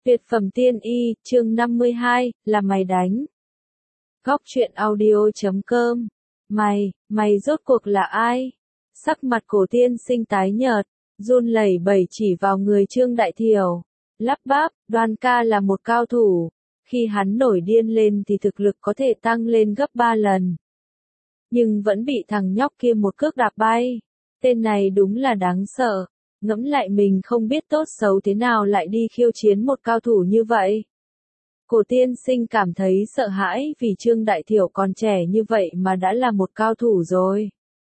Tuyệt phẩm tiên y, chương 52, là mày đánh. Góc truyện audio.com. Mày rốt cuộc là ai? Sắc mặt Cổ tiên sinh tái nhợt, run lẩy bẩy chỉ vào người Trương Đại Thiểu, lắp bắp, Đoan ca là một cao thủ, khi hắn nổi điên lên thì thực lực có thể tăng lên gấp 3 lần. Nhưng vẫn bị thằng nhóc kia một cước đạp bay, tên này đúng là đáng sợ. Ngẫm lại mình không biết tốt xấu thế nào lại đi khiêu chiến một cao thủ như vậy. Cổ tiên sinh cảm thấy sợ hãi vì Trương Đại Thiểu còn trẻ như vậy mà đã là một cao thủ rồi.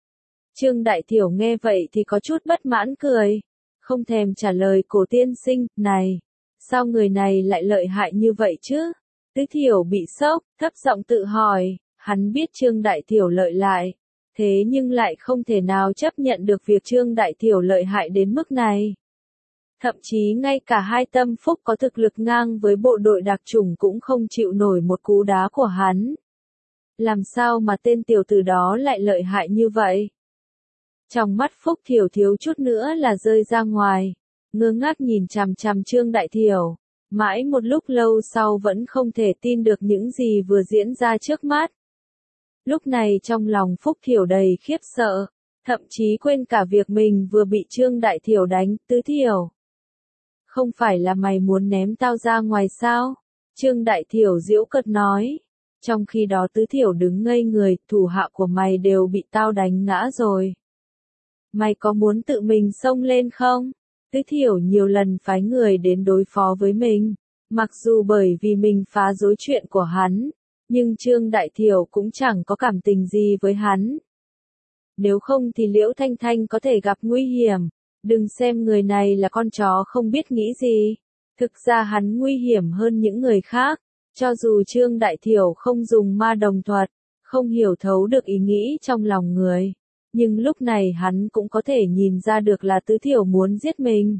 Trương Đại Thiểu nghe vậy thì có chút bất mãn cười, không thèm trả lời cổ tiên sinh, này, sao người này lại lợi hại như vậy chứ? Tứ Thiểu bị sốc, thấp giọng tự hỏi, hắn biết Trương Đại Thiểu lợi hại. Thế nhưng lại không thể nào chấp nhận được việc Trương Đại Thiểu lợi hại đến mức này. Thậm chí ngay cả hai tâm phúc có thực lực ngang với bộ đội đặc chủng cũng không chịu nổi một cú đá của hắn. Làm sao mà tên tiểu tử đó lại lợi hại như vậy? Trong mắt Phúc Thiểu thiếu chút nữa là rơi ra ngoài, ngơ ngác nhìn chằm chằm Trương Đại Thiểu, mãi một lúc lâu sau vẫn không thể tin được những gì vừa diễn ra trước mắt. Lúc này trong lòng Phúc Thiểu đầy khiếp sợ, thậm chí quên cả việc mình vừa bị Trương Đại Thiểu đánh. Tứ Thiểu, không phải là mày muốn ném tao ra ngoài sao? Trương Đại Thiểu giễu cợt nói. Trong khi đó Tứ Thiểu đứng ngây người, thủ hạ của mày đều bị tao đánh ngã rồi. Mày có muốn tự mình xông lên không? Tứ Thiểu nhiều lần phái người đến đối phó với mình, mặc dù bởi vì mình phá rối chuyện của hắn. Nhưng Trương Đại Thiểu cũng chẳng có cảm tình gì với hắn. Nếu không thì Liễu Thanh Thanh có thể gặp nguy hiểm. Đừng xem người này là con chó không biết nghĩ gì. Thực ra hắn nguy hiểm hơn những người khác. Cho dù Trương Đại Thiểu không dùng ma đồng thuật, không hiểu thấu được ý nghĩ trong lòng người. Nhưng lúc này hắn cũng có thể nhìn ra được là Tứ Thiểu muốn giết mình.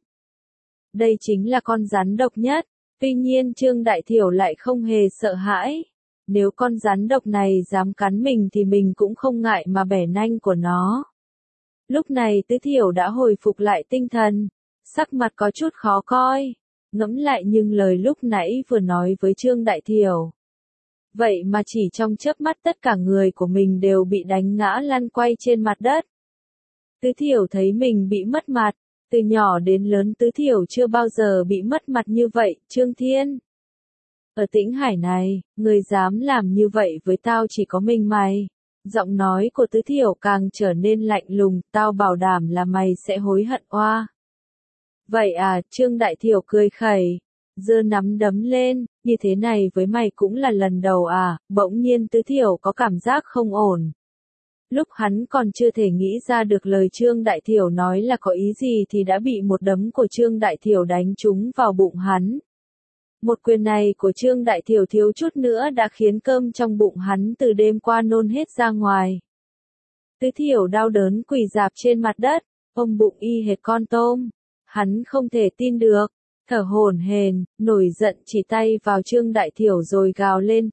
Đây chính là con rắn độc nhất. Tuy nhiên Trương Đại Thiểu lại không hề sợ hãi. Nếu con rắn độc này dám cắn mình thì mình cũng không ngại mà bẻ nanh của nó. Lúc này Tứ Thiểu đã hồi phục lại tinh thần, sắc mặt có chút khó coi, ngẫm lại nhưng lời lúc nãy vừa nói với Trương Đại Thiểu. Vậy mà chỉ trong chớp mắt tất cả người của mình đều bị đánh ngã lăn quay trên mặt đất. Tứ Thiểu thấy mình bị mất mặt, từ nhỏ đến lớn Tứ Thiểu chưa bao giờ bị mất mặt như vậy. Trương Thiên, ở Tĩnh Hải này, người dám làm như vậy với tao chỉ có mình mày. Giọng nói của Tứ Thiểu càng trở nên lạnh lùng, tao bảo đảm là mày sẽ hối hận oa. Vậy à, Trương Đại Thiểu cười khẩy, giơ nắm đấm lên, như thế này với mày cũng là lần đầu à? Bỗng nhiên Tứ Thiểu có cảm giác không ổn. Lúc hắn còn chưa thể nghĩ ra được lời Trương Đại Thiểu nói là có ý gì thì đã bị một đấm của Trương Đại Thiểu đánh trúng vào bụng hắn. Một quyền này của Trương Đại Thiểu thiếu chút nữa đã khiến cơm trong bụng hắn từ đêm qua nôn hết ra ngoài. Tứ Thiểu đau đớn quỳ rạp trên mặt đất, ôm bụng y hệt con tôm. Hắn không thể tin được, thở hổn hển, nổi giận chỉ tay vào Trương Đại Thiểu rồi gào lên,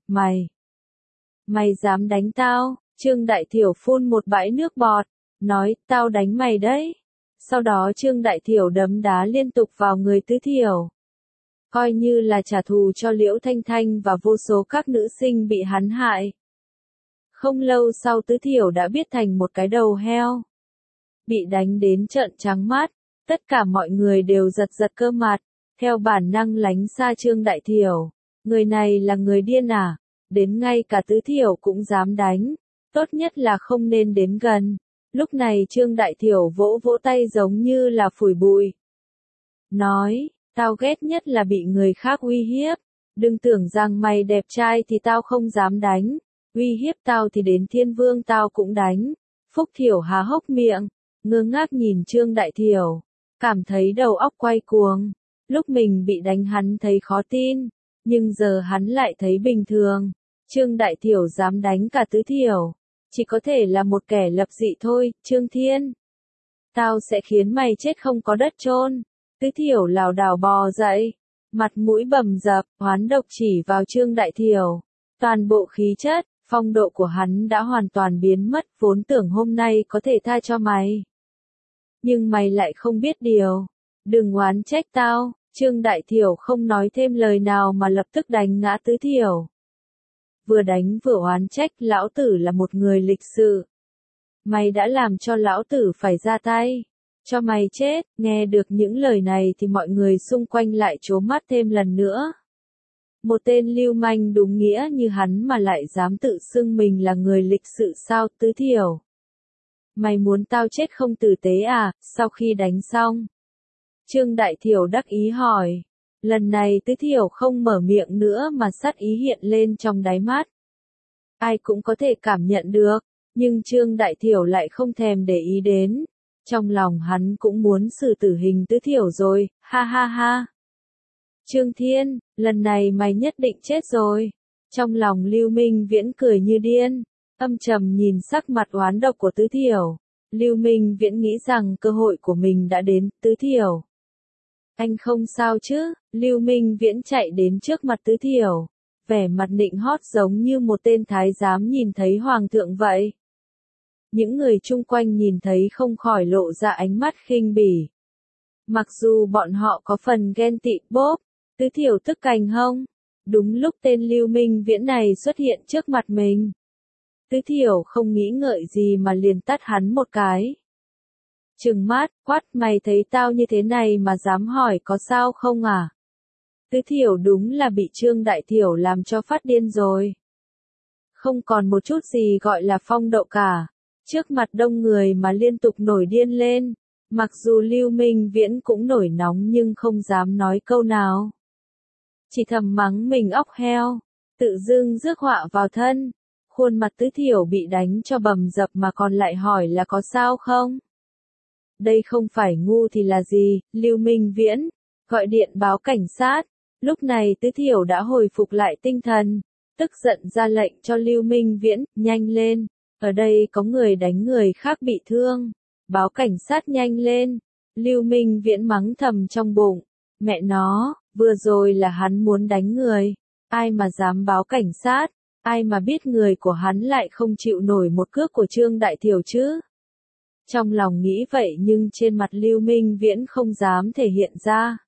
mày dám đánh tao? Trương Đại Thiểu phun một bãi nước bọt, nói, tao đánh mày đấy. Sau đó Trương Đại Thiểu đấm đá liên tục vào người Tứ Thiểu. Coi như là trả thù cho Liễu Thanh Thanh và vô số các nữ sinh bị hắn hại. Không lâu sau Tứ Thiểu đã biết thành một cái đầu heo. Bị đánh đến trợn trắng mắt, tất cả mọi người đều giật giật cơ mặt, theo bản năng lánh xa Trương Đại Thiểu. Người này là người điên à? Đến ngay cả Tứ Thiểu cũng dám đánh, tốt nhất là không nên đến gần. Lúc này Trương Đại Thiểu vỗ vỗ tay giống như là phủi bụi. Nói, tao ghét nhất là bị người khác uy hiếp. Đừng tưởng rằng mày đẹp trai thì tao không dám đánh. Uy hiếp tao thì đến Thiên Vương tao cũng đánh. Phúc Thiểu há hốc miệng, ngơ ngác nhìn Trương Đại Thiểu, cảm thấy đầu óc quay cuồng. Lúc mình bị đánh hắn thấy khó tin, nhưng giờ hắn lại thấy bình thường. Trương Đại Thiểu dám đánh cả Tứ Thiểu, chỉ có thể là một kẻ lập dị thôi. Trương Thiên, tao sẽ khiến mày chết không có đất chôn. Tứ Thiểu lảo đảo bò dậy, mặt mũi bầm dập, oán độc chỉ vào Trương Đại Thiểu. Toàn bộ khí chất, phong độ của hắn đã hoàn toàn biến mất, vốn tưởng hôm nay có thể tha cho mày. Nhưng mày lại không biết điều. Đừng oán trách tao, Trương Đại Thiểu không nói thêm lời nào mà lập tức đánh ngã Tứ Thiểu. Vừa đánh vừa oán trách lão tử là một người lịch sự. Mày đã làm cho lão tử phải ra tay. Cho mày chết. Nghe được những lời này thì mọi người xung quanh lại trố mắt thêm lần nữa. Một tên lưu manh đúng nghĩa như hắn mà lại dám tự xưng mình là người lịch sự sao Tứ Thiểu? Mày muốn tao chết không tử tế à, sau khi đánh xong? Trương Đại Thiểu đắc ý hỏi. Lần này Tứ Thiểu không mở miệng nữa mà sát ý hiện lên trong đáy mắt. Ai cũng có thể cảm nhận được, nhưng Trương Đại Thiểu lại không thèm để ý đến. Trong lòng hắn cũng muốn xử tử hình Tứ Thiểu rồi, ha ha ha. Trương Thiên, lần này mày nhất định chết rồi. Trong lòng Lưu Minh Viễn cười như điên, âm trầm nhìn sắc mặt oán độc của Tứ Thiểu. Lưu Minh Viễn nghĩ rằng cơ hội của mình đã đến, Tứ Thiểu. Anh không sao chứ? Lưu Minh Viễn chạy đến trước mặt Tứ Thiểu, vẻ mặt nịnh hót giống như một tên thái giám nhìn thấy hoàng thượng vậy. Những người chung quanh nhìn thấy không khỏi lộ ra ánh mắt khinh bỉ. Mặc dù bọn họ có phần ghen tị bốp, Tứ Thiểu tức cành hông. Đúng lúc tên Lưu Minh Viễn này xuất hiện trước mặt mình. Tứ Thiểu không nghĩ ngợi gì mà liền tát hắn một cái. Trừng mắt, quát mày thấy tao như thế này mà dám hỏi có sao không à? Tứ Thiểu đúng là bị Trương Đại Thiểu làm cho phát điên rồi. Không còn một chút gì gọi là phong độ cả. Trước mặt đông người mà liên tục nổi điên lên. Mặc dù Lưu Minh Viễn cũng nổi nóng nhưng không dám nói câu nào. Chỉ thầm mắng mình óc heo. Tự dưng rước họa vào thân. Khuôn mặt Tứ Thiểu bị đánh cho bầm dập mà còn lại hỏi là có sao không? Đây không phải ngu thì là gì, Lưu Minh Viễn. Gọi điện báo cảnh sát. Lúc này Tứ Thiểu đã hồi phục lại tinh thần. Tức giận ra lệnh cho Lưu Minh Viễn, nhanh lên. Ở đây có người đánh người khác bị thương. Báo cảnh sát nhanh lên. Lưu Minh Viễn mắng thầm trong bụng. Mẹ nó, vừa rồi là hắn muốn đánh người. Ai mà dám báo cảnh sát. Ai mà biết người của hắn lại không chịu nổi một cước của Trương Đại Thiểu chứ. Trong lòng nghĩ vậy nhưng trên mặt Lưu Minh Viễn không dám thể hiện ra.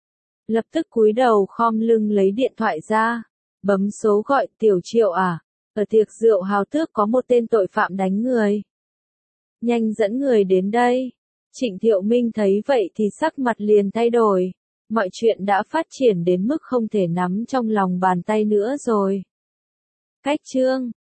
Lập tức cúi đầu khom lưng lấy điện thoại ra. Bấm số gọi Tiểu Triệu à. Ở tiệc rượu Hào Tước có một tên tội phạm đánh người. Nhanh dẫn người đến đây. Trịnh Thiệu Minh thấy vậy thì sắc mặt liền thay đổi. Mọi chuyện đã phát triển đến mức không thể nắm trong lòng bàn tay nữa rồi. Cách chương